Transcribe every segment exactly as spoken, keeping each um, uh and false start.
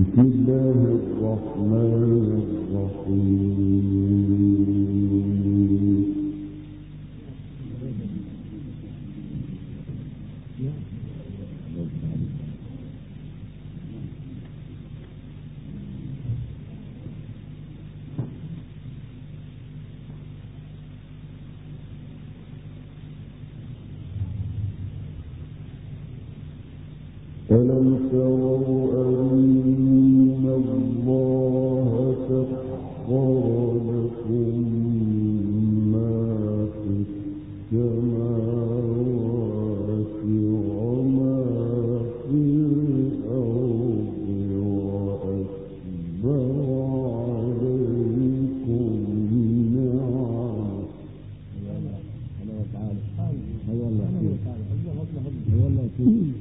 بسم الله الرحمن الرحيم. ألم تروا أن الله سخر لكم ما في السماوات وما في الأرض وأسبغ عليكم نعمه.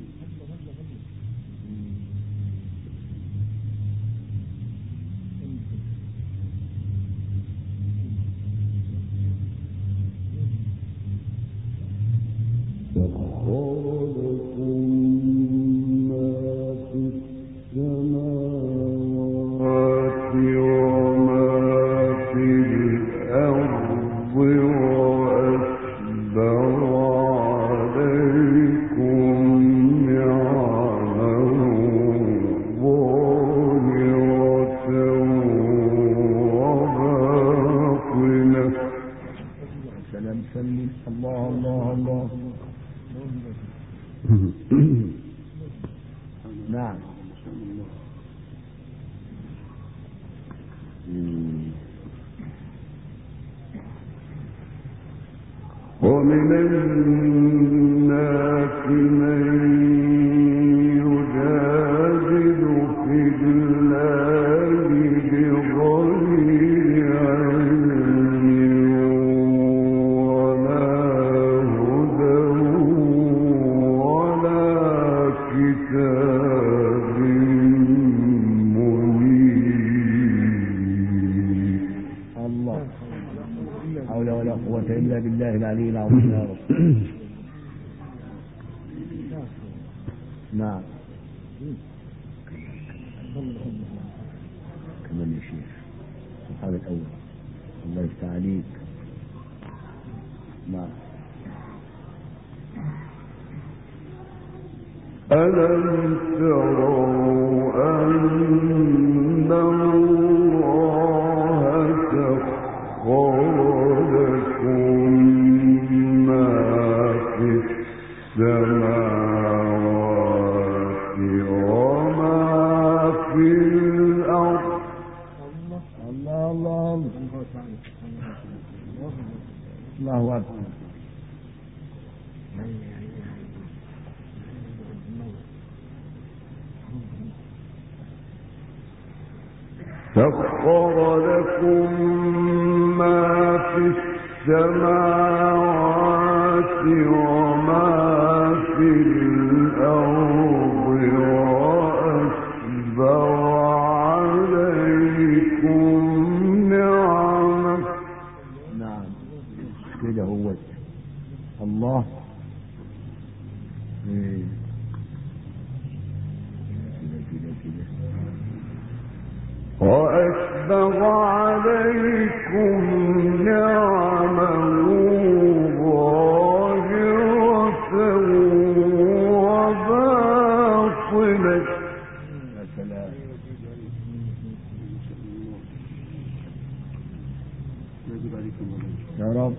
نعم. ومن الناس من يجادل في الله بغير علم ولا هدى ولا كتاب منير. الله حول ولا قوة إلا بالله العلي العظيم يا رب. نعم. كمان يا شيخ الحال الأول الله يفتح عليك. نعم. ألم تروا أن الله سخر لكم ما في السماوات وما في الأرض. الله الله الله أكبر. سخر لكم ما في السماوات وما في الأرض وأسبغ عليكم نعمه. نعم كده هو الله. إيه. كده كده وأسبغ عليكم نعمه ظاهرة وباطنة. يا سلام. يا رب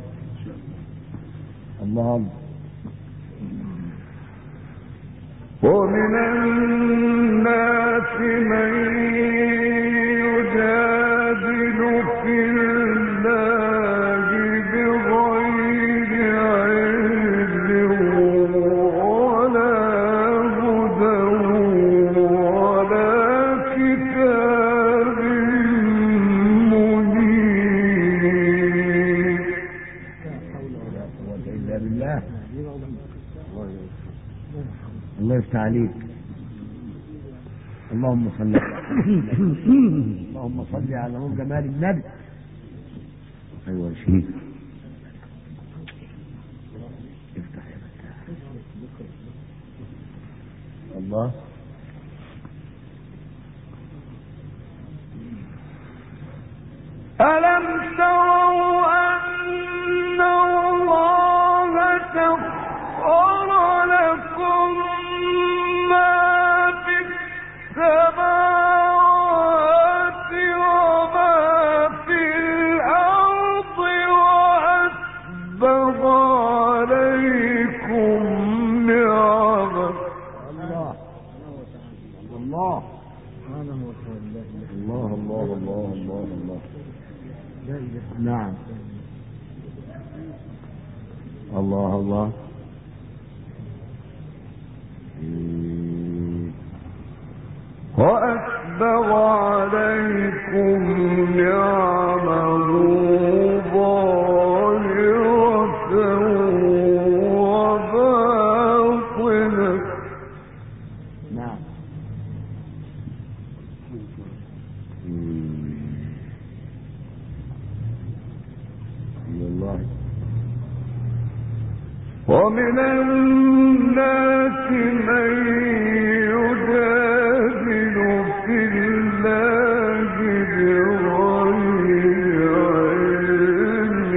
الله. ومن الناس من يجادل في الله بغير علم ولا هدى ولا كتاب منير. لا حول ولا قوة إلا بالله. الله يفتح عليك. اللهم صل على اللهم صل على نور جمال النبي. ايوه يا شيخ افتح يا فتاح. الله ألم تروا أن الله سخر لكم ما في السماوات وما في الأرض وأسبغ عليكم نعمه. الله الله سبحانه وتعالى. الله الله الله الله الله. نعم. الله الله. وأسبغ عليكم نعمه ظاهرة وباطنة. نعم. الله. ومن الناس من يجادل في الله بغير علم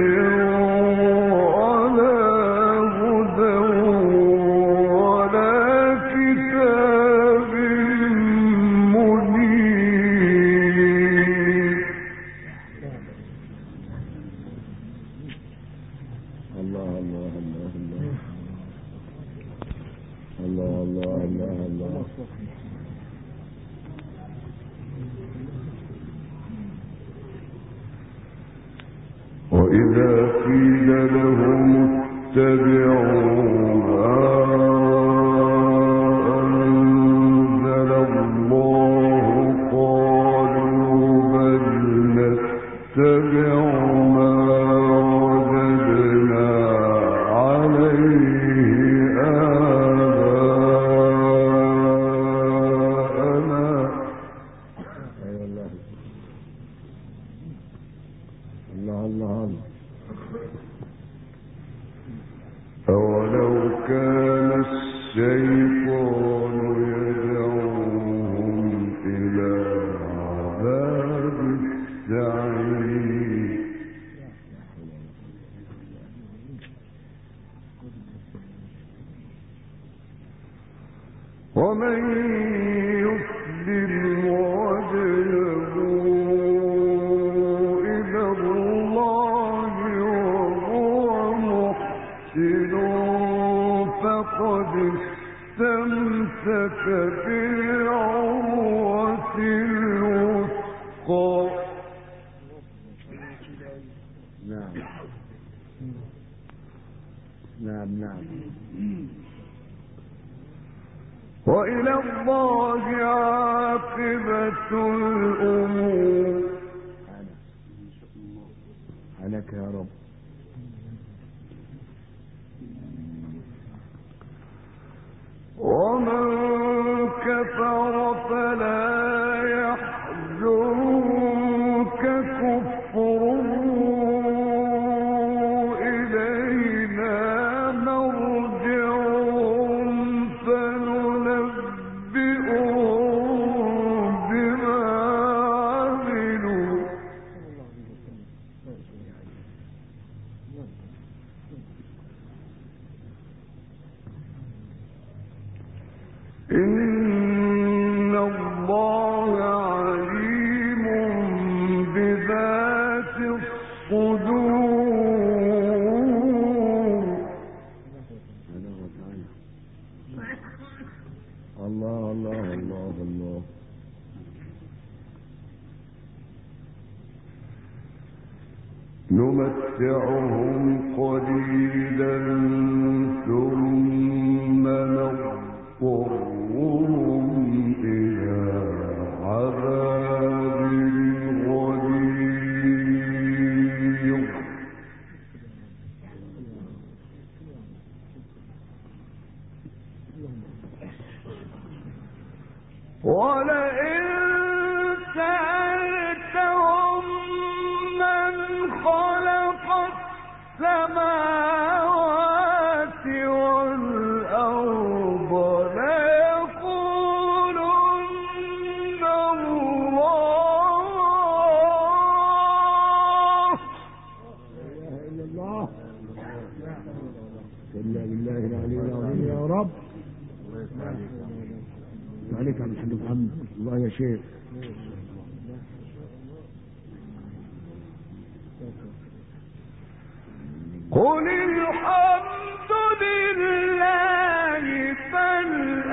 ولا هدى ولا كتاب منير. الله الله الله الله الله الله الله. وإذا قيل لهم اتبعوا ما أنزل الله قالوا بل نتبع ما وجدنا عليه آباءنا. الله الله. أولو كان الشيطان يدعوهم إلى عذاب السعير. ومن يسلم وجهه إلى الله وهو محسن فقد استمسك بالعروة الوثقى. نعم نعم نعم. وإلى الله عاقبة الأمور. عليك يا رب. ومن كفر فلا يحزنك كفره إلينا مرجعهم فننبئهم بما عملوا. إن الله عليم بذات الصدور. الله الله الله الله. نمتعهم قليلا ثم نضطرهم إلى عذاب غليظ. ولئن سألتهم من خلق السماوات والأرض ليقولن شيخ. قل الحمد لله بل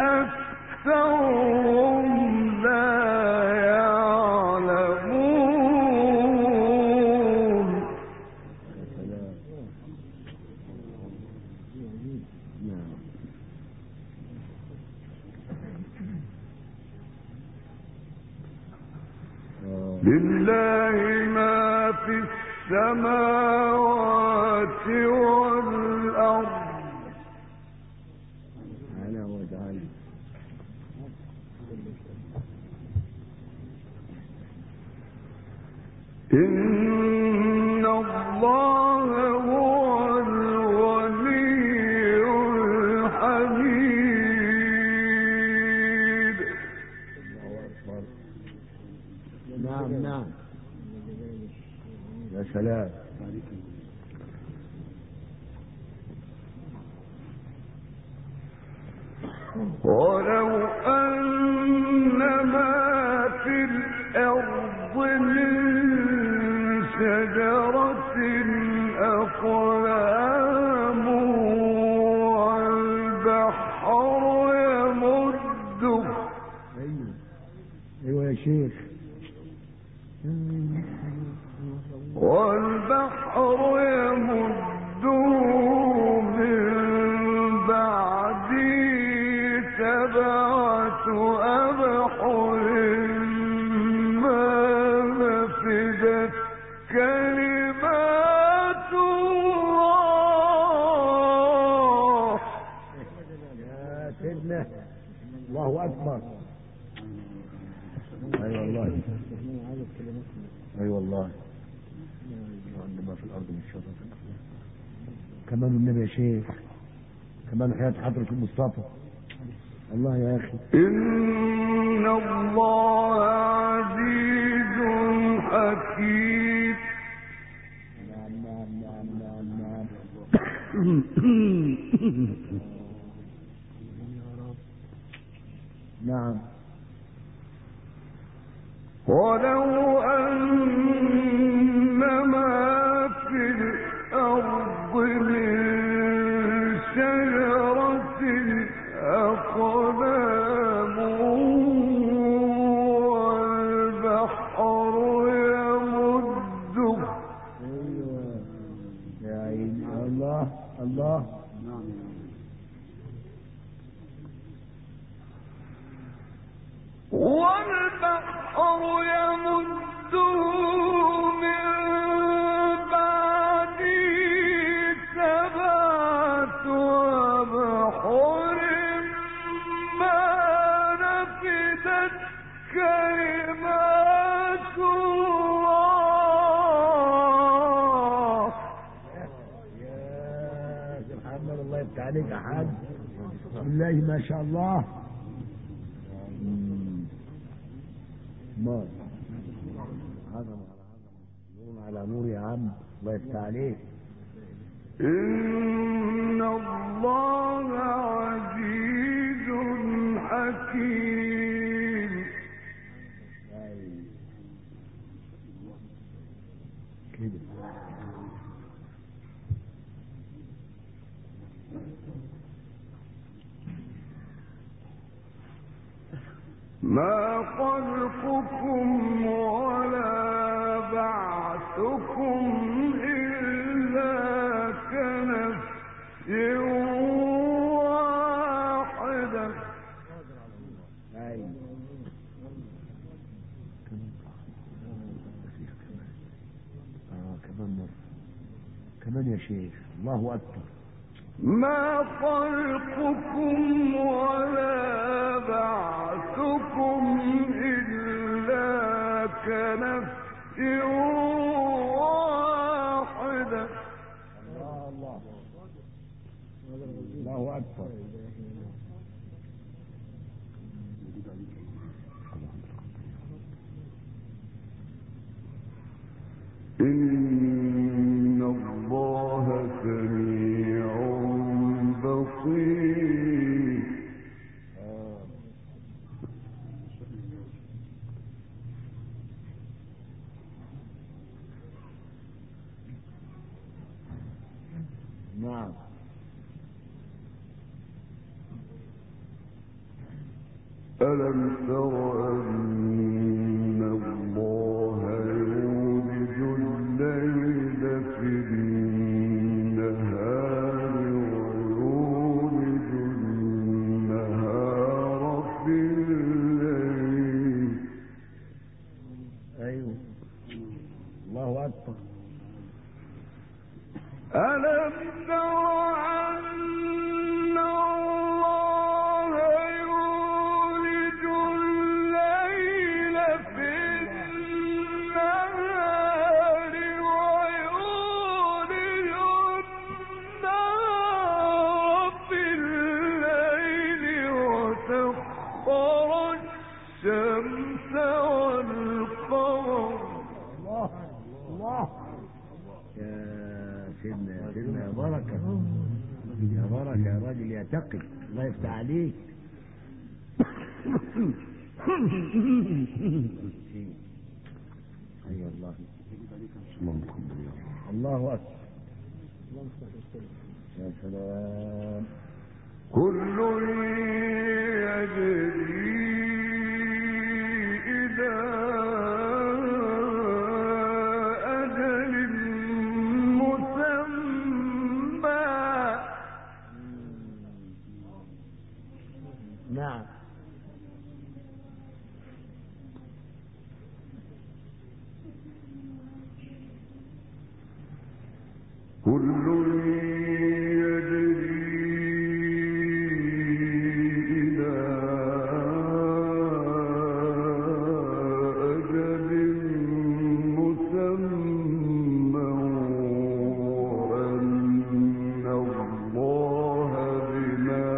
أكثرهم لا يعلمون. لله ما في السماوات والأرض أنا وتعالى. إن الله هو الغني الحميد. نعم نعم يا سلام. ولو أن ما في الأرض من شجرة أقلام والبحر يمده. أيوة أيوة يا شيخ. والبحر يمده من بعده سبعة أبحر ما نفدت كلمات الله. يا سيدنا الله أكبر. أي والله أي والله. عندما في الأرض من شجرة الأخلاق كمان النبي يا شيخ، كمان حياة حضرة المصطفى. الله يا أخي. إن الله عزيز حكيم. نعم نعم نعم نعم نعم. نعم. ولو أن ما في الأرض من شجرة أقلام والبحر يمده. يا عيني الله الله. والبحر يمده من بعده سبعة أبحر ما نفدت كلمات الله. يا سبحان الله يفتح عليك يا حاج. بسم الله ما شاء الله. ما هذا نور على نور يا عم. الله يفتح عليك. إن الله عزيز حكيم. كده ما خلقكم ولا بعثكم إلا كنفس واحدة. آه كمان مرة كمان يا شيخ. الله أكبر. ما خلقكم ولا بعثكم إلا كنفس واحدة. الله الله الله أكبر. إن الله سميع بصير. ألم تر أن الله يولج الليل في النهار ويولج النهار في الليل. أيوه الله أكبر. ألم تر أن الله يولج الليل في النهار ويولج النهار في الليل وسخر الشمس والقمر. الله الله يا سيدنا يا سيدنا يا بركة يا بركة يا راجل يا تقي، الله يفتح عليك. أي والله الله أكبر. يا سلام. كل يجري إلى أجل مسمى. نعم كل يجري إلى أجل مسمى وأن الله بما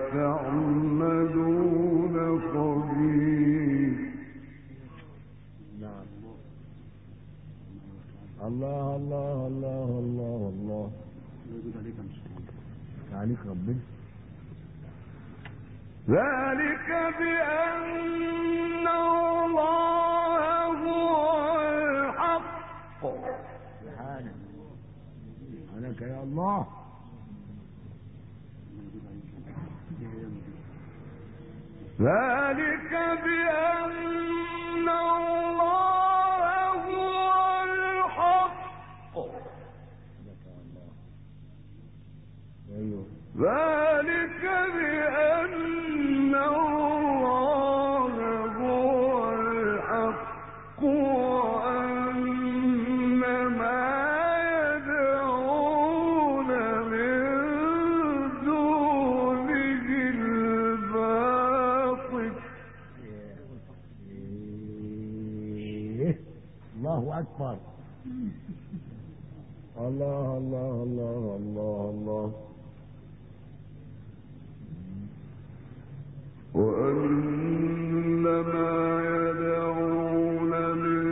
تعملون خبير. نعم الله الله الله الله الله عليك ربنا. ذلك بأن الله هو الحق. سبحانك سبحانك يا الله. ذلك بأن الله هو الحق. ايوه ذلك بأن الله هو الحق وأن ما يدعون من دونه الباطل. إيه. الله أكبر. الله الله الله الله الله. وأن ما يدعون من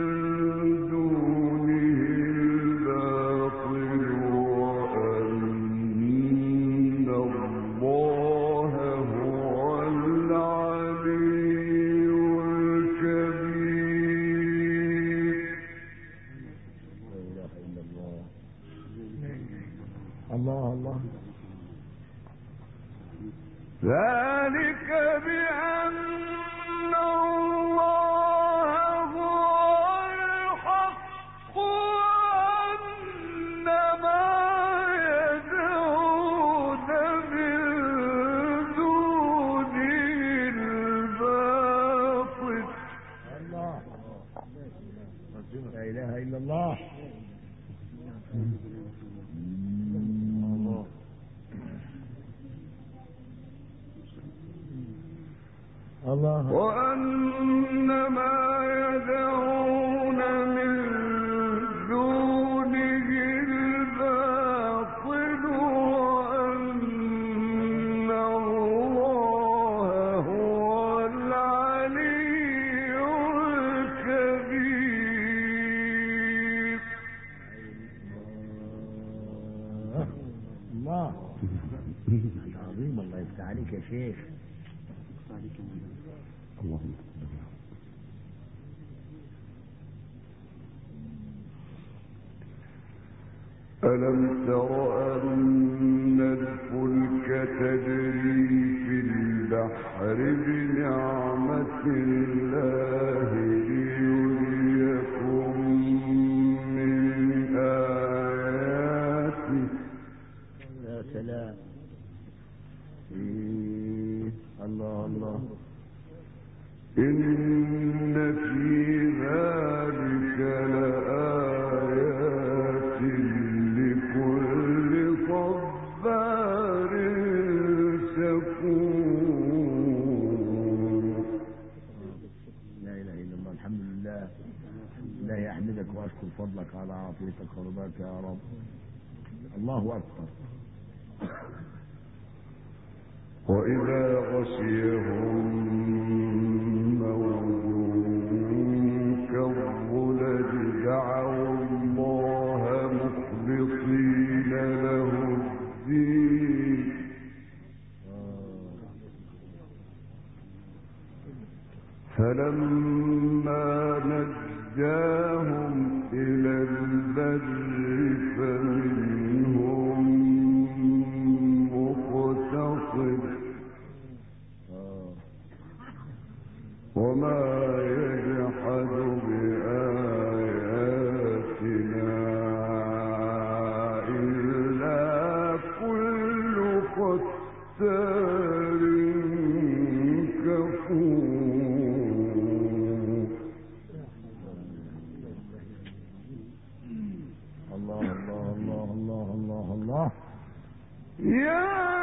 دونه الباطل وأن الله هو العلي الكبير. لا إله إلا الله. الله الله. ذلك بأن الله هو الحق وأن ما يدعون من دونه الباطل. الله لا إله إلا الله. الله الله. وأن ما يدعون من دونه الباطل وأن الله هو العلي الكبير. الله عظيم. الله يفتح عليك يا شيخ. اللهم ألم تر أن الفلك تجري في البحر بنعمة الله ليريكم من آياته. يا سلام. إيه. الله الله. إن في ذلك لآيات لكل صبار شكور. لا إله إلا الله. الحمد لله. لا يحمدك وأشكر فضلك على عافيتك ورضاك يا رب. الله أكبر. وإذا غشيهم موج كالظلل دعوا الله مخلصين له الدين فلما نجاهم إلى البر فمنهم مقتصد وما يجحد بآياتنا إلا كل ختار كفور. الله الله الله الله الله الله. يا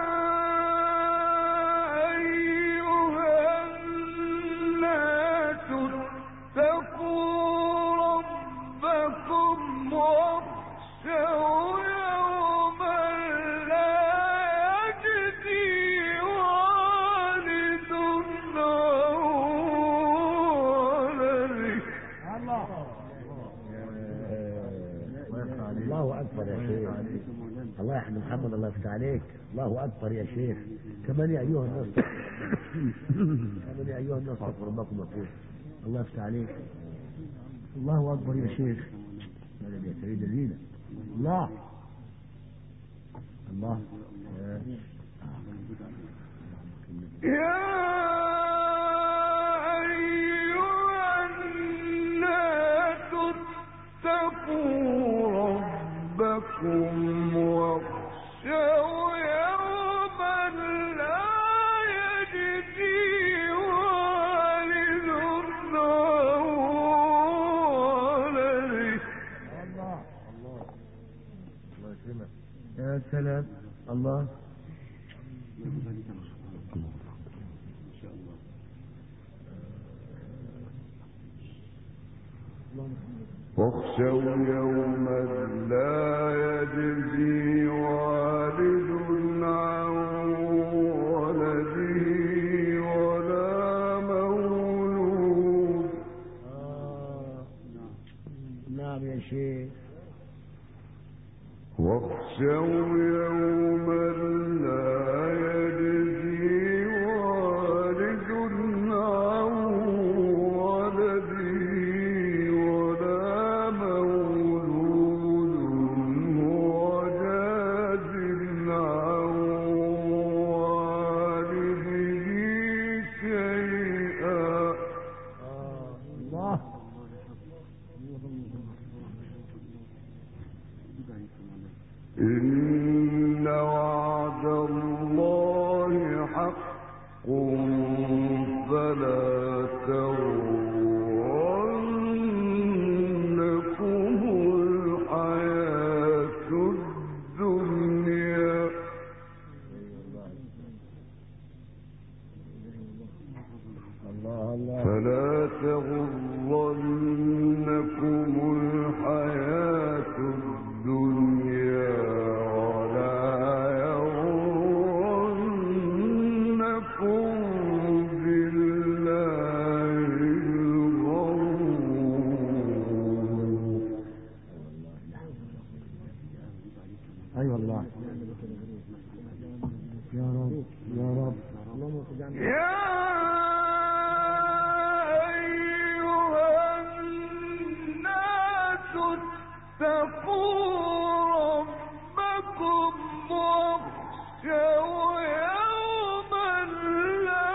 الله أكبر يا شيخ. الله يحمد محمد. الله يفتح عليك. الله أكبر يا شيخ. كمان يا أيها الناس كمان يا أيها الناس اتقوا ربكم واتقوه. الله يفتح عليك. الله أكبر يا شيخ. مدد يا سيد الزينة. الله الله. يا ربكم واخشوا يوما لا يجزي والد عن ولده. الله الله الله يسلمك. يا سلام. الله. واخشوا يوما لا يجزي والد عن ولده ولا مولود. آه. نعم يا شيخ. واخشوا يوما لا يجزي والد عن ولده إن وعد الله حق فلا تغرنكم الحياة الدنيا فلا تغرنكم الحياة الدنيا أي والله. يا رب يا رب. يا أيها الناس اتقوا ربكم واخشوا يوما لا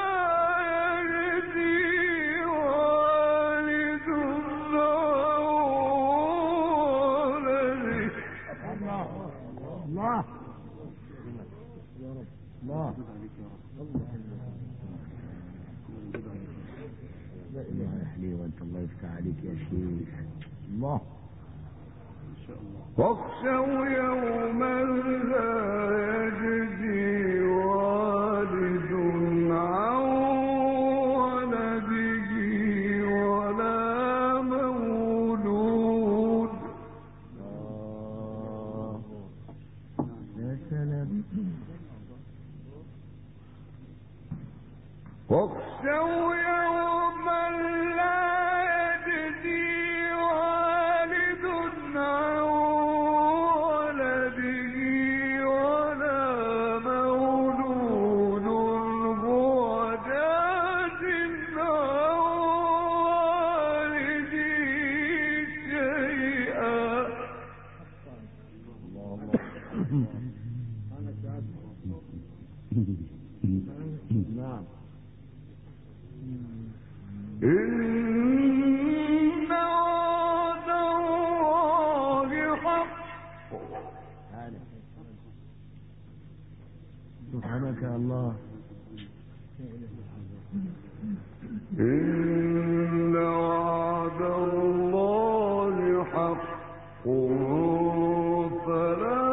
الله الله يحليه وانت الله يفتح عليك يا شيخ. الله واخشوا يوما لا يجزي والد عن ولده ولا مولود. آه. يا سلام. واخشوا يوما لا يجزي والد عن ولده ولا مولود هو جاز عن والده شيئا. نعم. إن وعد الله حق. سبحانك يا الله. إن وعد الله حق فلا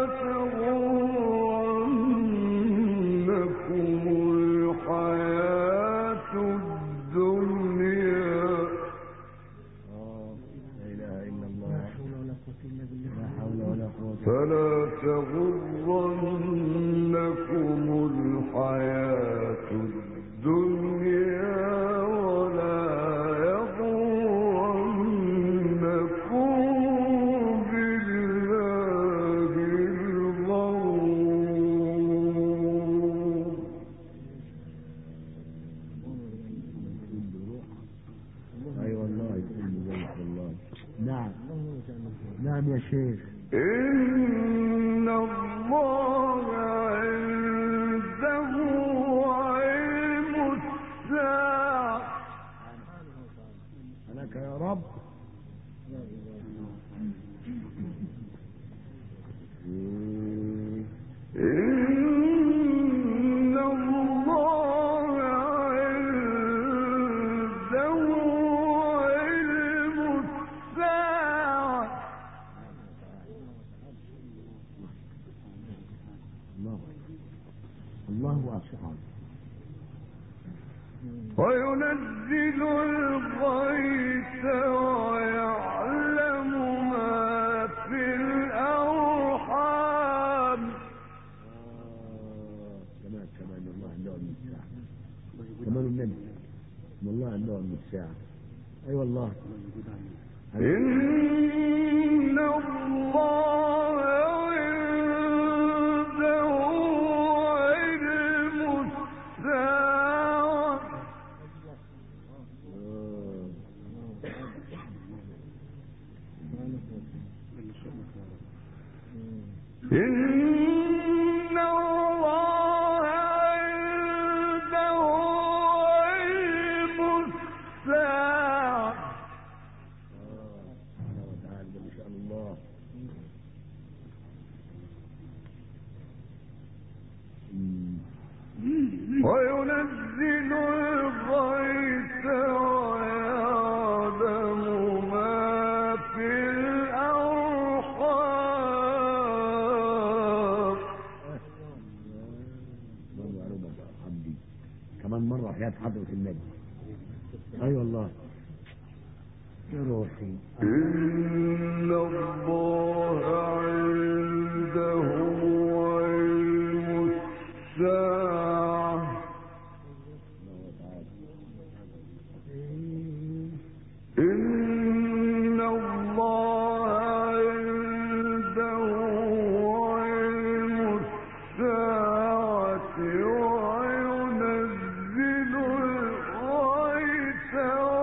تغرنكم الحياة الدنيا. لا إله إلا الله. لا حول ولا قوة إلا بالله. لا حول ولا قوة. فلا تغرنكم الحياة الدنيا ولا يغرنكم بالله الغرور. أي والله يكون بذلك والله. نعم نعم يا شيخ. إن الله عنده علم الساعة. لك يا رب. إن الله عنده علم الساعة الله الله واسع. وينزل الغيث ويعلم ما في الأرحام. كمان كمان الله عنده علم الساعة. كمان النبي والله عنده علم الساعة. أي والله. إن الله عنده علم الساعة إن الله عنده علم الساعة. تعالى إن شاء الله. وينزل الغيث ويعلم ما في الأرحام. عبدي كمان مرة حياة حضرة النبي. أي والله يا روحي. إن الله عنده علم الساعة إن الله عنده علم الساعة وينزل الغيث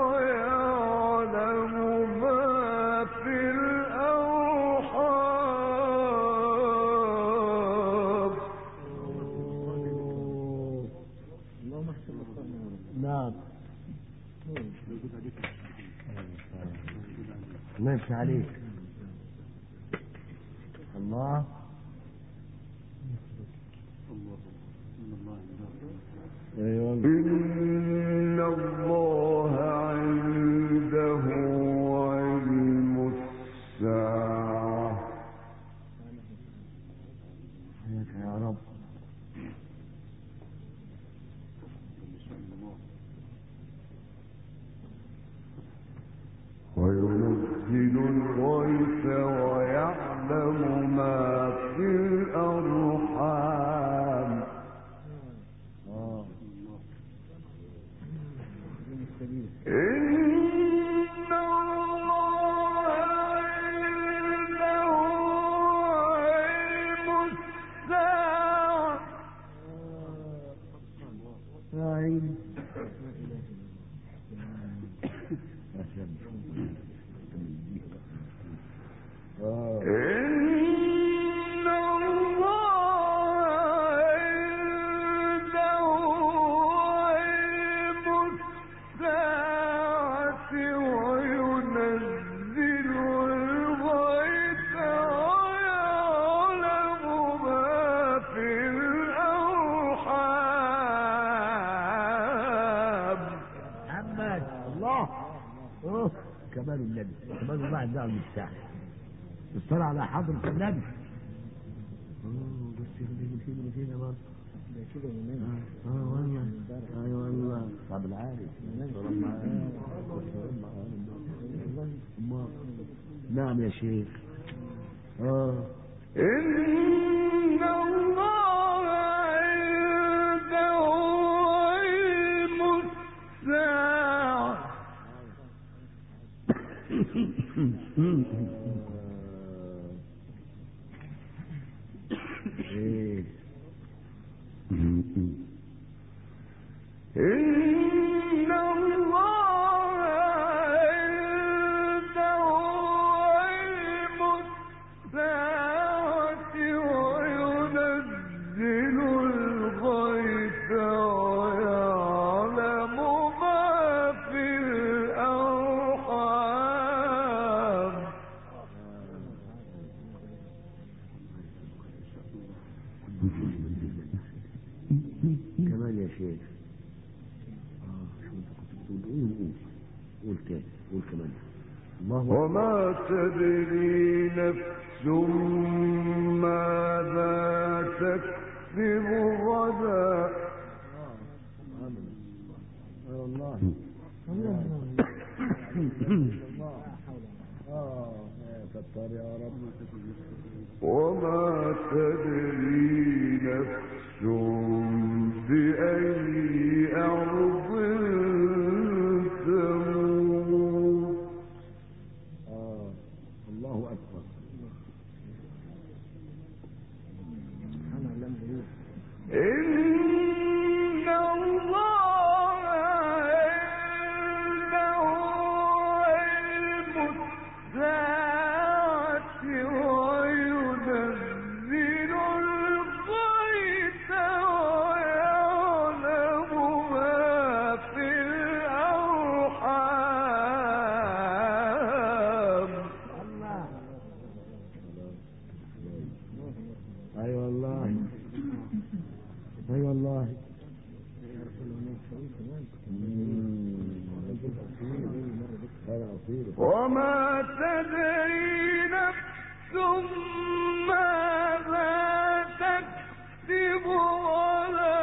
ويعلم ما في الأرحام. نعم الله يفتح عليك. الله إن الله عنده علم الساعة. حياك يا رب. وينزل الغيث ويعلم ما في الأرحام. إن الله عنده علم الساعة. إن الله عنده علم الساعة وينزل الغيث ويعلم ما في الأرحام. محمد الله. أوه. كمال النبي، كمال الواحد ده المفتاح. الصلاة على حضرة النبي. اوه بس من فين من فين يا بابا؟ ده كده من هنا. اه والله. ايوه والله. طب العارف. نعم يا شيخ. اه. إن الله عنده علم الساعة. إن الله عنده علم الساعة وينزل الغيث ويعلم ما في الأرحام. كمان يا شيخ. اه شو انت كنت بتقول؟ قول قول تاني، قول كمان. الله. وما تدري نفس ماذا تكسب غدا. اه والله. اه يا ستار يا رب. وما تدري نفس بأي أرض تموت. آه الله أكبر. إن الله عنده علم الساعة وينزل الغيث ويعلم ما في الأرحام. أي والله. أي والله. وما تدري نفس ماذا تكسب غدا.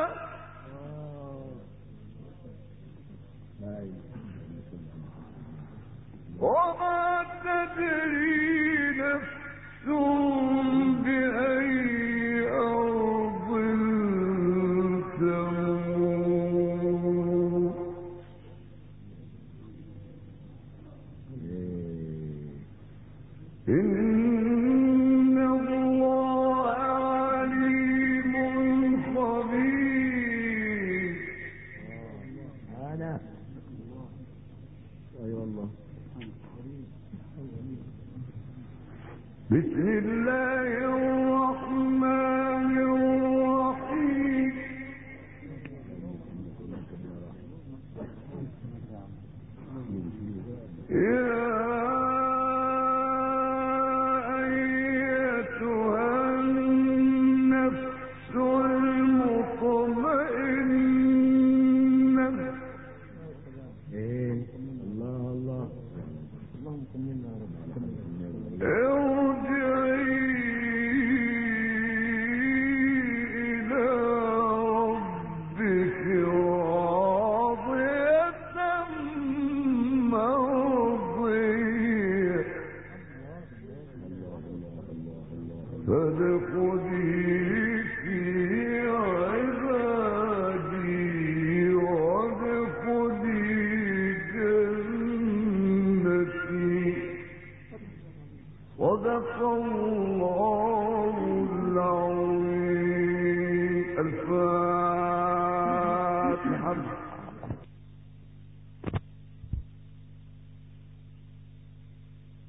وما تدري نفس بأي أرض تموت. إن الله عليم خبير. أنا. أي والله. بسم الله الرحمن الرحيم. يا أيتها النفس المطمئنة ارجعي إلى ربك راضية مرضية فادخلي في عبادي وادخلي جنتي صدق الله